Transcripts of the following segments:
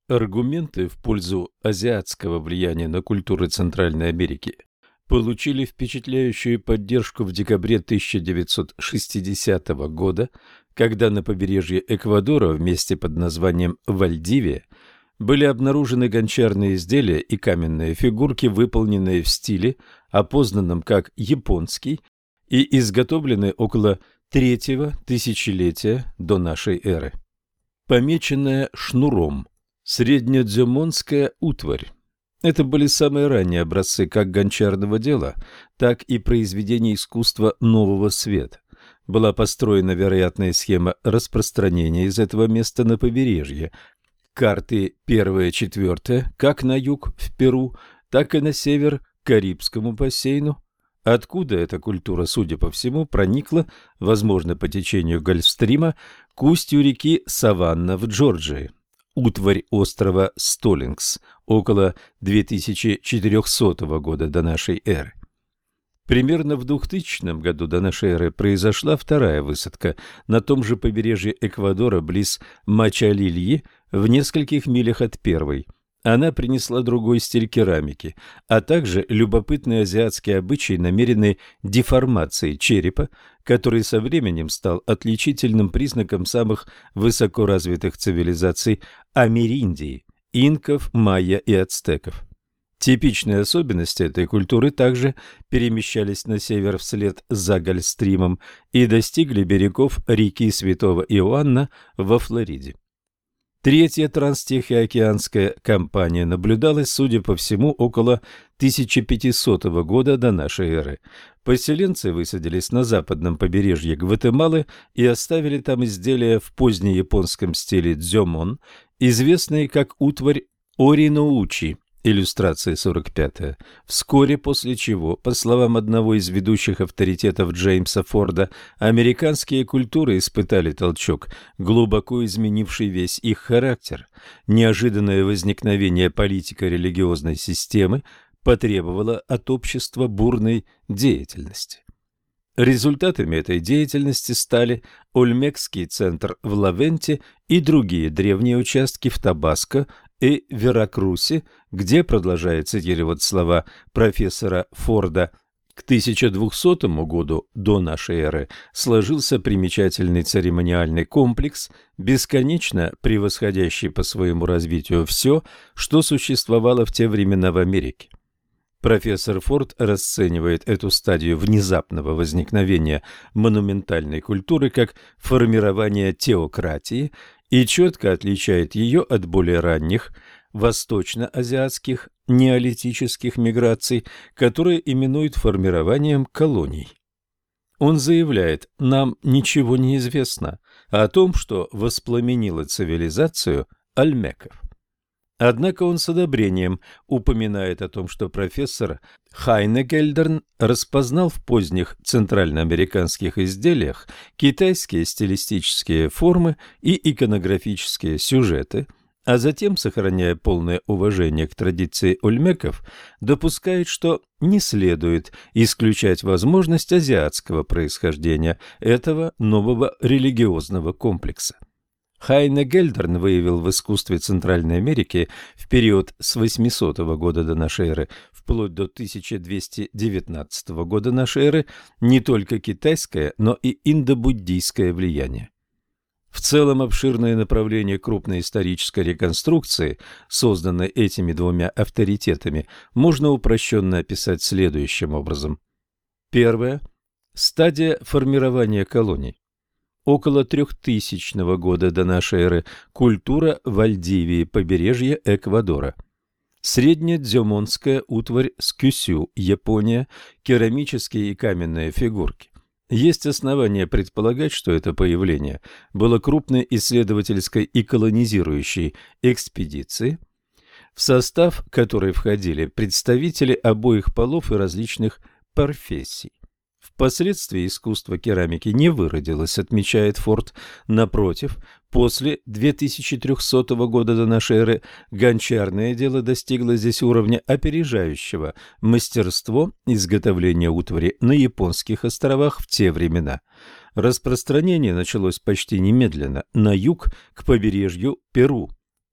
Аргументы в пользу азиатского влияния на культуры Центральной Америки получили впечатляющую поддержку в декабре 1960 года, когда на побережье Эквадора в месте под названием Вальдивия были обнаружены гончарные изделия и каменные фигурки, выполненные в стиле, опознанном как японский, и изготовленные около третьего тысячелетия до нашей эры. Помеченная шнуром среднедзёмонская утварь. Это были самые ранние образцы как гончарного дела, так и произведений искусства нового света. Была построена вероятная схема распространения из этого места на побережье. Карты 1-4 как на юг в Перу, так и на север к Карибскому бассейну, откуда эта культура, судя по всему, проникла, возможно, по течению Гольфстрима, к устью реки Саванна в Джорджии. Утварь острова Столлингс около 2400 года до нашей эры. Примерно в 2000 году до нашей эры произошла вторая высадка на том же побережье Эквадора близ Мачалильи в нескольких милях от первой. Она принесла другой стиль керамики, а также любопытный азиатский обычай намеренной деформации черепа, который со временем стал отличительным признаком самых высокоразвитых цивилизаций Америндии – инков, майя и ацтеков. Типичные особенности этой культуры также перемещались на север вслед за Гольфстримом и достигли берегов реки Святого Иоанна во Флориде. Третья транстихоокеанская кампания наблюдалась, судя по всему, около 1500 года до нашей эры. Поселенцы высадились на западном побережье Гватемалы и оставили там изделия в позднеяпонском стиле дзёмон, известные как утварь Ориноучи, иллюстрация 45. Вскоре после чего, по словам одного из ведущих авторитетов Джеймса Форда, американские культуры испытали толчок, глубоко изменивший весь их характер. Неожиданное возникновение политико-религиозной системы потребовало от общества бурной деятельности. Результатами этой деятельности стали Ольмекский центр в Лавенте и другие древние участки в Табаско и Веракрусе, где, продолжая цитировать слова профессора Форда, к 1200 году до нашей эры сложился примечательный церемониальный комплекс, бесконечно превосходящий по своему развитию все, что существовало в те времена в Америке. Профессор Форд расценивает эту стадию внезапного возникновения монументальной культуры как формирование теократии и четко отличает ее от более ранних восточно-азиатских неолитических миграций, которые именуют формированием колоний. Он заявляет: «Нам ничего не известно о том, что воспламенило цивилизацию ольмеков». Однако он с одобрением упоминает о том, что профессор Хайне Гельдерн распознал в поздних центральноамериканских изделиях китайские стилистические формы и иконографические сюжеты, а затем, сохраняя полное уважение к традиции ольмеков, допускает, что не следует исключать возможность азиатского происхождения этого нового религиозного комплекса. Хайне Гельдерн выявил в искусстве Центральной Америки в период с 800 года до нашей эры вплоть до 1219 года нашей эры не только китайское, но и индобуддийское влияние. В целом обширное направление крупной исторической реконструкции, созданной этими двумя авторитетами, можно упрощенно описать следующим образом. Первое. Стадия формирования колоний. Около 3000 года до нашей эры культура Вальдивии, побережья Эквадора. Среднедзёмонская утварь с Кюсю, Япония, керамические и каменные фигурки. Есть основания предполагать, что это появление было крупной исследовательской и колонизирующей экспедицией, в состав которой входили представители обоих полов и различных профессий. Впоследствии искусство керамики не выродилось, отмечает Форд. Напротив, после 2300 года до нашей эры гончарное дело достигло здесь уровня опережающего мастерство изготовления утвари на японских островах в те времена. Распространение началось почти немедленно на юг к побережью Перу.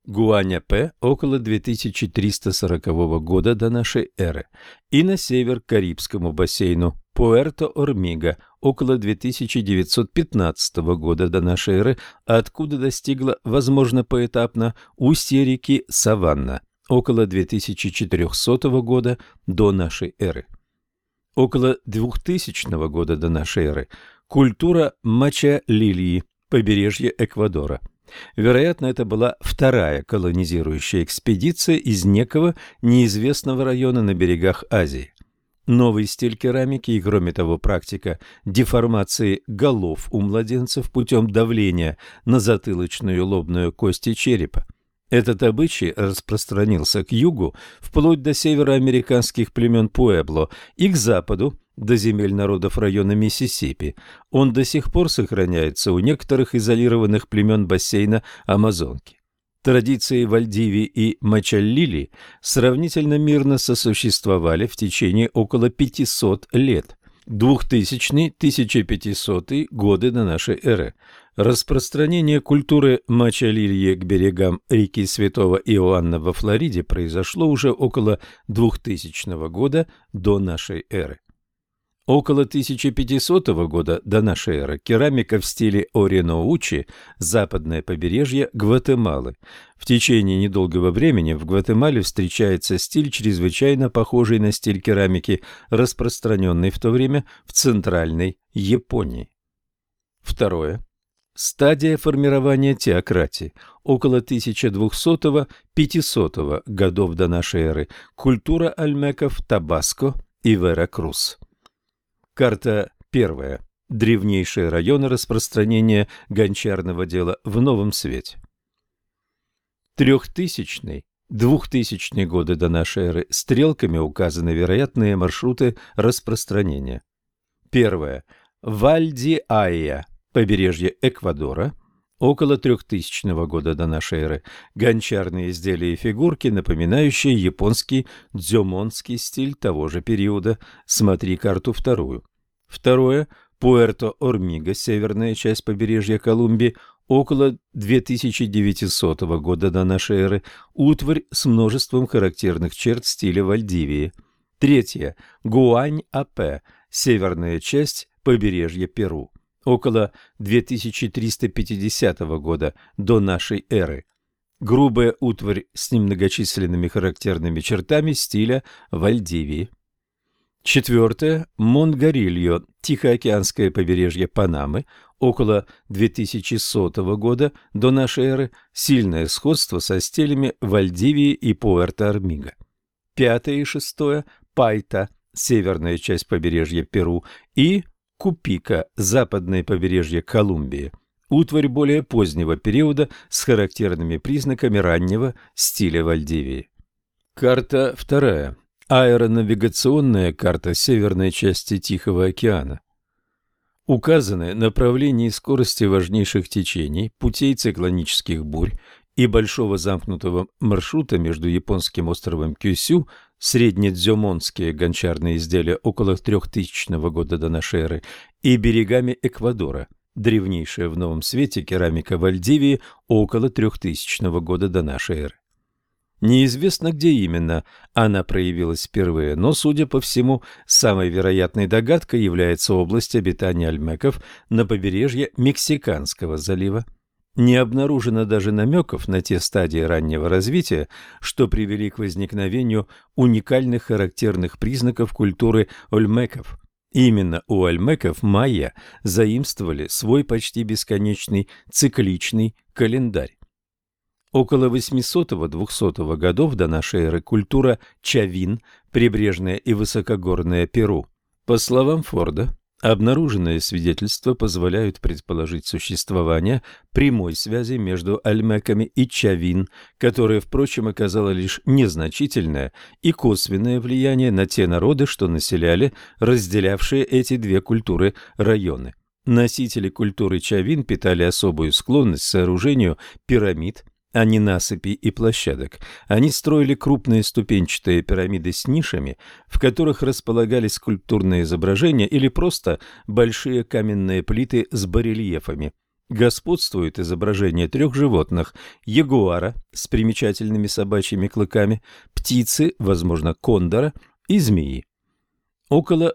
Гуаняпе около 2340 года до нашей эры и на север к Карибскому бассейну Пуэрто-Ормига около 2915 года до нашей эры, откуда достигла, возможно, поэтапно, устье реки Саванна около 2400 года до нашей эры. Около 2000 года до нашей эры культура Мача-Лильи, побережье Эквадора. Вероятно, это была вторая колонизирующая экспедиция из некого неизвестного района на берегах Азии. Новый стиль керамики и, кроме того, практика деформации голов у младенцев путем давления на затылочную лобную кость черепа. Этот обычай распространился к югу, вплоть до североамериканских племен Пуэбло, и к западу, до земель народов района Миссисипи. Он до сих пор сохраняется у некоторых изолированных племен бассейна Амазонки. Традиции Вальдивии и Мачаллили сравнительно мирно сосуществовали в течение около 500 лет. 2000-1500 годы до нашей эры. Распространение культуры Мачалильи к берегам реки Святого Иоанна во Флориде произошло уже около 2000 года до нашей эры. Около 1500 года до нашей эры керамика в стиле Ориноучи, западное побережье Гватемалы. В течение недолгого времени в Гватемале встречается стиль, чрезвычайно похожий на стиль керамики, распространенный в то время в центральной Японии. Второе. Стадия формирования теократии. Около 1200-500 годов до нашей эры. Культура альмеков Табаско и Веракрус. Карта 1. Древнейшие районы распространения гончарного дела в Новом Свете. 3000-2000 годы до нашей эры стрелками указаны вероятные маршруты распространения. 1. Валь-ди-Айя, побережье Эквадора. Около 3000 года до нашей эры. Гончарные изделия и фигурки, напоминающие японский дзёмонский стиль того же периода. Смотри карту 2. 2. Пуэрто-Ормига, северная часть побережья Колумбии. Около 2900 года до нашей эры. Утварь с множеством характерных черт стиля Вальдивии. 3. Гуань-Апе, северная часть побережья Перу. Около 2350 года до нашей эры. Грубая утварь с немногочисленными характерными чертами стиля Вальдивии. 4. Монгарильо, Тихоокеанское побережье Панамы. Около 2100 года до нашей эры. Сильное сходство со стилями Вальдивии и Пуэрто-Ормига. 5. и 6. Пайта, северная часть побережья Перу. И Купика, западное побережье Колумбии. Утварь более позднего периода с характерными признаками раннего стиля Вальдивии. Карта 2. Аэронавигационная карта северной части Тихого океана. Указаны направления и скорости важнейших течений, путей циклонических бурь и большого замкнутого маршрута между японским островом Кюсю, среднедзёмонские гончарные изделия около 3000 года до нашей эры, и берегами Эквадора, древнейшая в Новом Свете керамика Вальдивии около 3000 года до нашей эры. Неизвестно, где именно она проявилась впервые, но, судя по всему, самой вероятной догадкой является область обитания альмеков на побережье Мексиканского залива. Не обнаружено даже намеков на те стадии раннего развития, что привели к возникновению уникальных характерных признаков культуры ольмеков. Именно у ольмеков майя заимствовали свой почти бесконечный цикличный календарь. Около 800-200 годов до нашей эры культура Чавин, прибрежное и высокогорное Перу. По словам Форда, обнаруженные свидетельства позволяют предположить существование прямой связи между альмеками и Чавин, которая, впрочем, оказала лишь незначительное и косвенное влияние на те народы, что населяли разделявшие эти две культуры районы. Носители культуры Чавин питали особую склонность к сооружению пирамид, а не насыпей и площадок. Они строили крупные ступенчатые пирамиды с нишами, в которых располагались скульптурные изображения или просто большие каменные плиты с барельефами. Господствует изображение трех животных: ягуара с примечательными собачьими клыками, птицы, возможно, кондора, и змеи. Около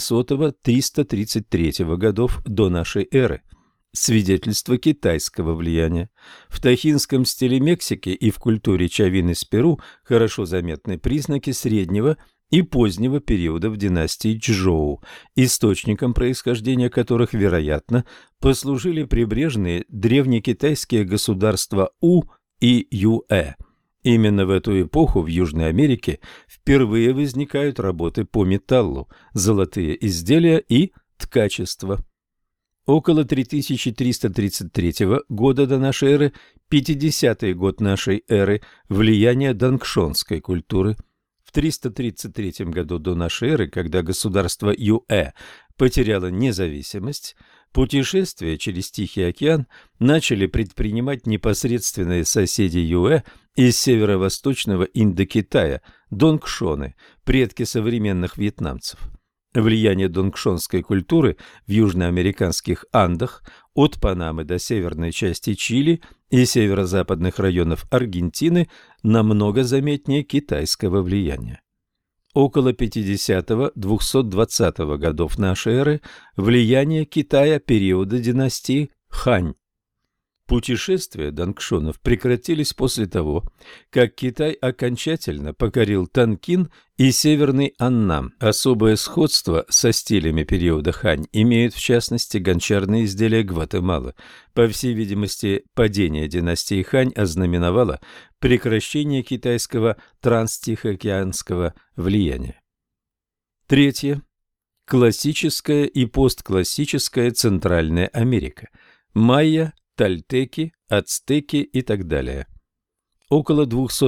800-333 годов до нашей эры. Свидетельство китайского влияния. В тахинском стиле Мексики и в культуре чавин из Перу хорошо заметны признаки среднего и позднего периодов династии Чжоу, источником происхождения которых, вероятно, послужили прибрежные древнекитайские государства У и Юэ. Именно в эту эпоху в Южной Америке впервые возникают работы по металлу, золотые изделия и ткачество. Около 3333 года до нашей эры, 50-й год нашей эры, влияние донгшонской культуры. В 333 году до нашей эры, когда государство Юэ потеряло независимость, путешествия через Тихий океан начали предпринимать непосредственные соседи Юэ из северо-восточного Индокитая, донгшоны, предки современных вьетнамцев. Влияние донгшонской культуры в южноамериканских Андах от Панамы до северной части Чили и северо-западных районов Аргентины намного заметнее китайского влияния. Около 50-220 годов нашей эры влияние Китая периода династии Хань. Путешествия донгшонов прекратились после того, как Китай окончательно покорил Тонкин и Северный Аннам. Особое сходство со стилями периода Хань имеют в частности гончарные изделия Гватемалы. По всей видимости, падение династии Хань ознаменовало прекращение китайского транстихоокеанского влияния. Третье. Классическая и постклассическая Центральная Америка. Майя, тольтеки, ацтеки и так далее. Около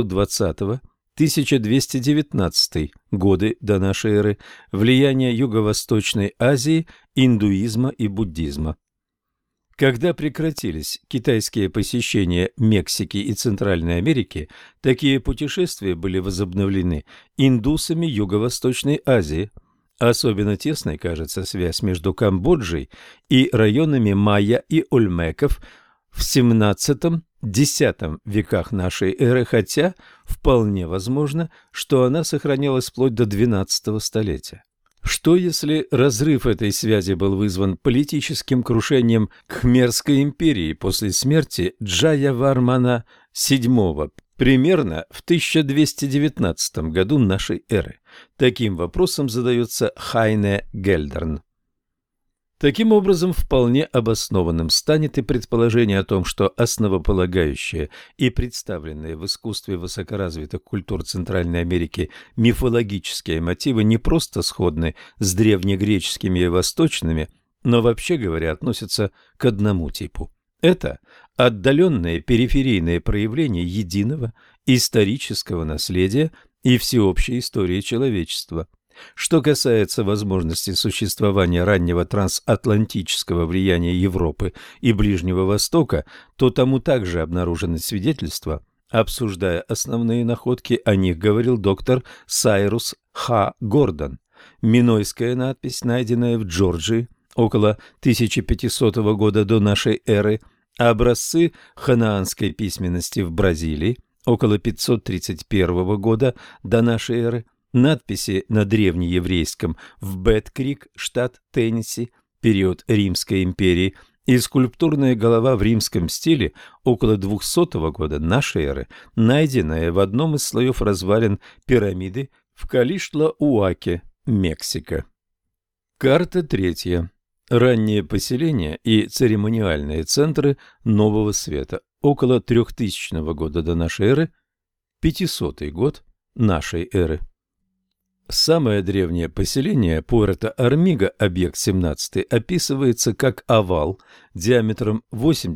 220-1219 годы до нашей эры влияние Юго-Восточной Азии, индуизма и буддизма. Когда прекратились китайские посещения Мексики и Центральной Америки, такие путешествия были возобновлены индусами Юго-Восточной Азии. Особенно тесной кажется связь между Камбоджей и районами майя и ольмеков в XVII-X веках нашей эры, хотя вполне возможно, что она сохранялась вплоть до XII столетия. Что если разрыв этой связи был вызван политическим крушением Кхмерской империи после смерти Джаявармана VII примерно в 1219 году нашей эры? Таким вопросом задается Хайне Гельдерн. Таким образом, вполне обоснованным станет и предположение о том, что основополагающие и представленные в искусстве высокоразвитых культур Центральной Америки мифологические мотивы не просто сходны с древнегреческими и восточными, но, вообще говоря, относятся к одному типу. Это отдаленные периферийные проявления единого исторического наследия и всеобщей истории человечества. Что касается возможности существования раннего трансатлантического влияния Европы и Ближнего Востока, то тому также обнаружены свидетельства. Обсуждая основные находки, о них говорил доктор Сайрус Х. Гордон. Минойская надпись, найденная в Джорджии около 1500 года до нашей эры, образцы ханаанской письменности в Бразилии около 531 года до нашей эры, надписи на древнееврейском в Бэт-Крик, штат Теннесси, период Римской империи, и скульптурная голова в римском стиле около 200 года нашей эры, найденная в одном из слоев развалин пирамиды в Калиштла-Уаке, Мексика. Карта третья. Ранние поселения и церемониальные центры Нового Света около 3000 года до нашей эры, 500 год нашей эры. Самое древнее поселение Пуэрто-Армиго, объект 17, описывается как овал диаметром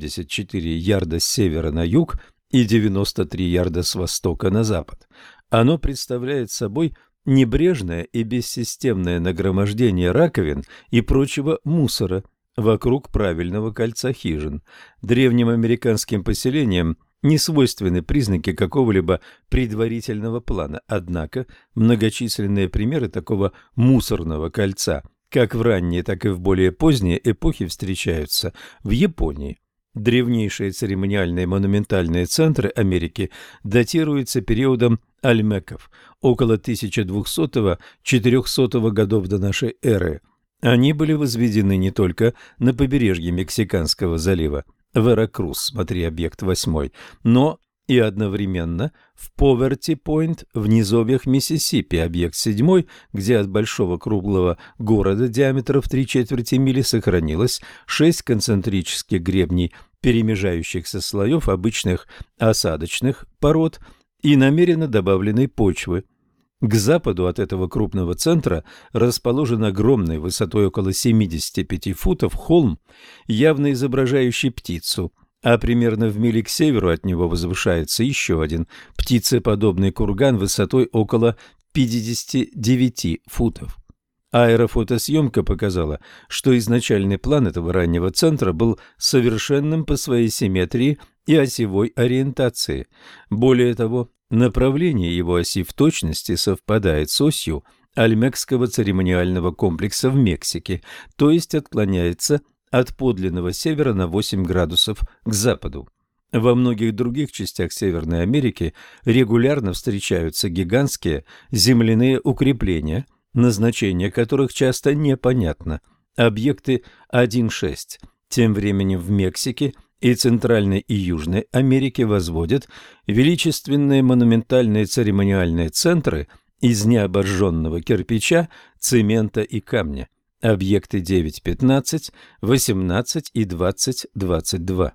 84 ярда с севера на юг и 93 ярда с востока на запад. Оно представляет собой небрежное и бессистемное нагромождение раковин и прочего мусора вокруг правильного кольца хижин. Древним американским поселениям не свойственны признаки какого-либо предварительного плана, однако многочисленные примеры такого мусорного кольца, как в ранние, так и в более поздние эпохи, встречаются в Японии. Древнейшие церемониальные монументальные центры Америки датируются периодом Альмеков, около 1200-400 годов до нашей эры. Они были возведены не только на побережье Мексиканского залива, Веракрус, смотри объект 8, но и одновременно в Поверти-Пойнт в низовьях Миссисипи, объект 7, где от большого круглого города диаметром в 3/4 мили сохранилось 6 концентрических гребней перемежающихся слоев обычных осадочных пород и намеренно добавленной почвы. К западу от этого крупного центра расположен огромный, высотой около 75 футов, холм, явно изображающий птицу, а примерно в миле к северу от него возвышается еще один птицеподобный курган высотой около 59 футов. Аэрофотосъемка показала, что изначальный план этого раннего центра был совершенным по своей симметрии и осевой ориентации. Более того, направление его оси в точности совпадает с осью Альмекского церемониального комплекса в Мексике, то есть отклоняется от подлинного севера на 8 градусов к западу. Во многих других частях Северной Америки регулярно встречаются гигантские земляные укрепления, назначение которых часто непонятно. Объекты 1.6. Тем временем в Мексике и Центральной и Южной Америке возводят величественные монументальные церемониальные центры из необожженного кирпича, цемента и камня. Объекты 9.15, 18 и 20.22.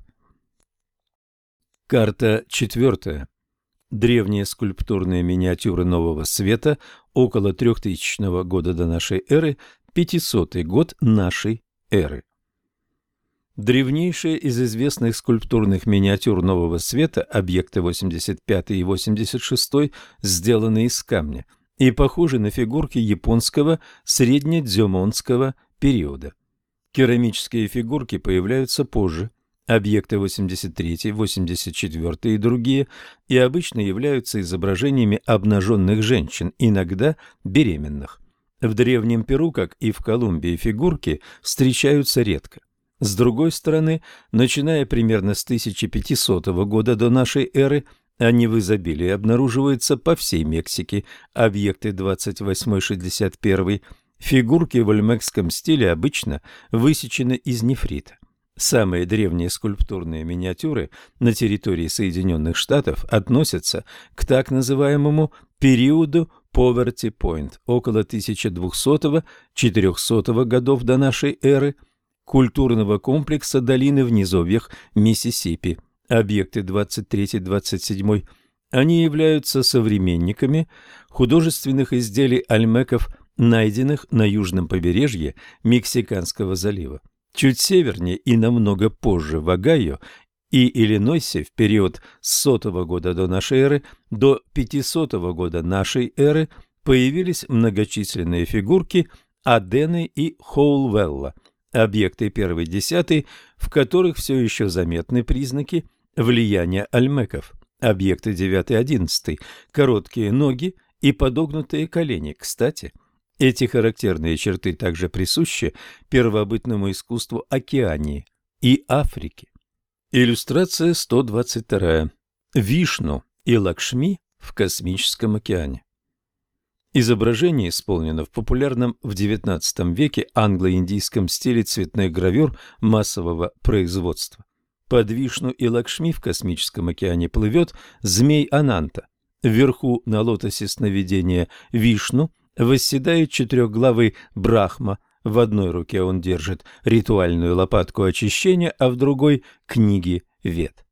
Карта 4. Древние скульптурные миниатюры Нового Света около 3000 года до нашей эры, 500 год нашей эры. Древнейшие из известных скульптурных миниатюр Нового Света, объекты 85 и 86, сделаны из камня и похожи на фигурки японского среднедзёмонского периода. Керамические фигурки появляются позже. Объекты 83, 84 и другие, и обычно являются изображениями обнаженных женщин, иногда беременных. В Древнем Перу, как и в Колумбии, фигурки встречаются редко. С другой стороны, начиная примерно с 1500 года до нашей эры, они в изобилии обнаруживаются по всей Мексике. Объекты 28-61, фигурки в ольмекском стиле обычно высечены из нефрита. Самые древние скульптурные миниатюры на территории Соединенных Штатов относятся к так называемому периоду Поверти-Пойнт, около 1200-400 годов до нашей эры, культурного комплекса долины в низовьях Миссисипи, объекты 23-27. Они являются современниками художественных изделий ольмеков, найденных на южном побережье Мексиканского залива. Чуть севернее и намного позже в Огайо и Иллинойсе в период с 100 года до нашей эры до 500 года нашей эры появились многочисленные фигурки Адены и Хоулвелла, объекты 1-10, в которых все еще заметны признаки влияния ольмеков, объекты 9-11, короткие ноги и подогнутые колени. Кстати, эти характерные черты также присущи первобытному искусству Океании и Африки. Иллюстрация 122. Вишну и Лакшми в космическом океане. Изображение исполнено в популярном в XIX веке англо-индийском стиле цветных гравюр массового производства. Под Вишну и Лакшми в космическом океане плывет змей Ананта. Вверху на лотосе сновидения Вишну восседает четырехглавый Брахма. В одной руке он держит ритуальную лопатку очищения, а в другой – книги Вед.